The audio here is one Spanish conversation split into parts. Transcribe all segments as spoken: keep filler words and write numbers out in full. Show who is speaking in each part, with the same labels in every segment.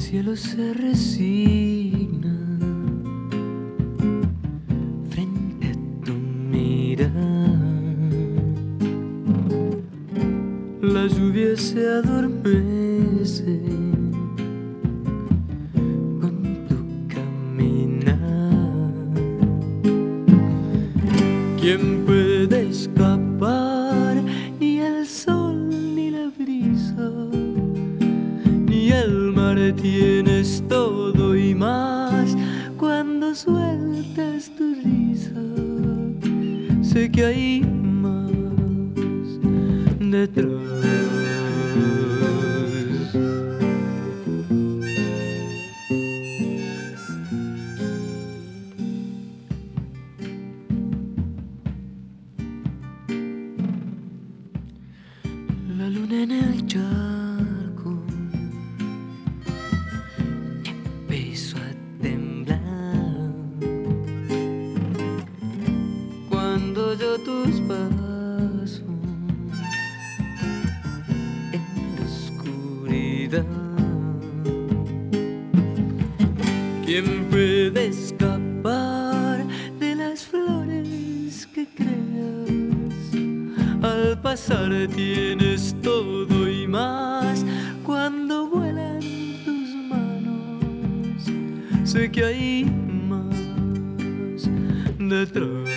Speaker 1: cielo se resigna frente a tu mirada. La lluvia se adormece con tu caminar. ¿Quién puede escapar? Ni el sol ni la brisa, ni el mar. Tienes todo y más cuando sueltas tu risa. Sé que hay más detrás. La luna en el charco empezó a temblar cuando oyó tus pasos en la oscuridad. ¿Quién puede escapar de las flores que creas? Al pasar tienes todo y más cuando vuelan tus manos. Sé que hay más detrás.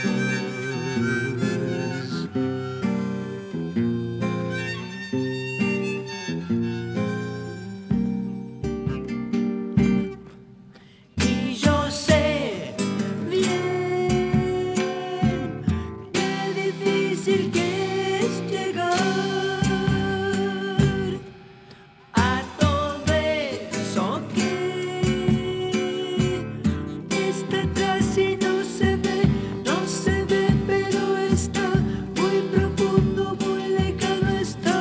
Speaker 1: Y yo sé bien qué difícil que es llegar a todo eso que está casi no se ve, no se ve, pero está muy profundo, muy lejano está.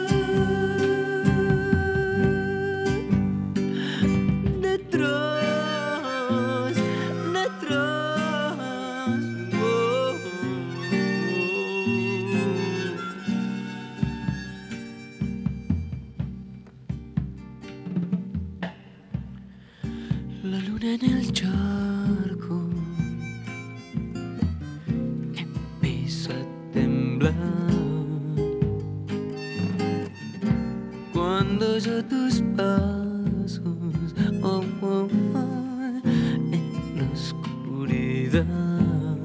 Speaker 1: Detrás, detrás, oh, oh, oh. La luna en el charco empezó a temblar cuando oyó tus pasos, oh, oh, oh, en la oscuridad.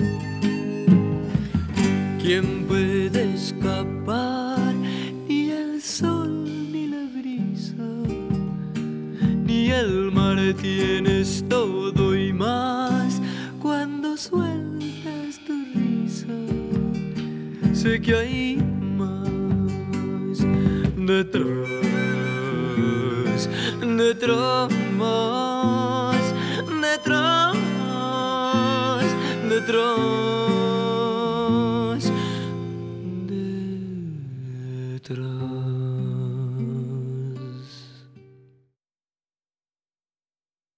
Speaker 1: ¿Quién puede escapar? Ni el sol ni la brisa, ni el mar. Tienes todo y más cuando sueltas tu risa. Sé que hay más detrás, detrás, detrás, detrás.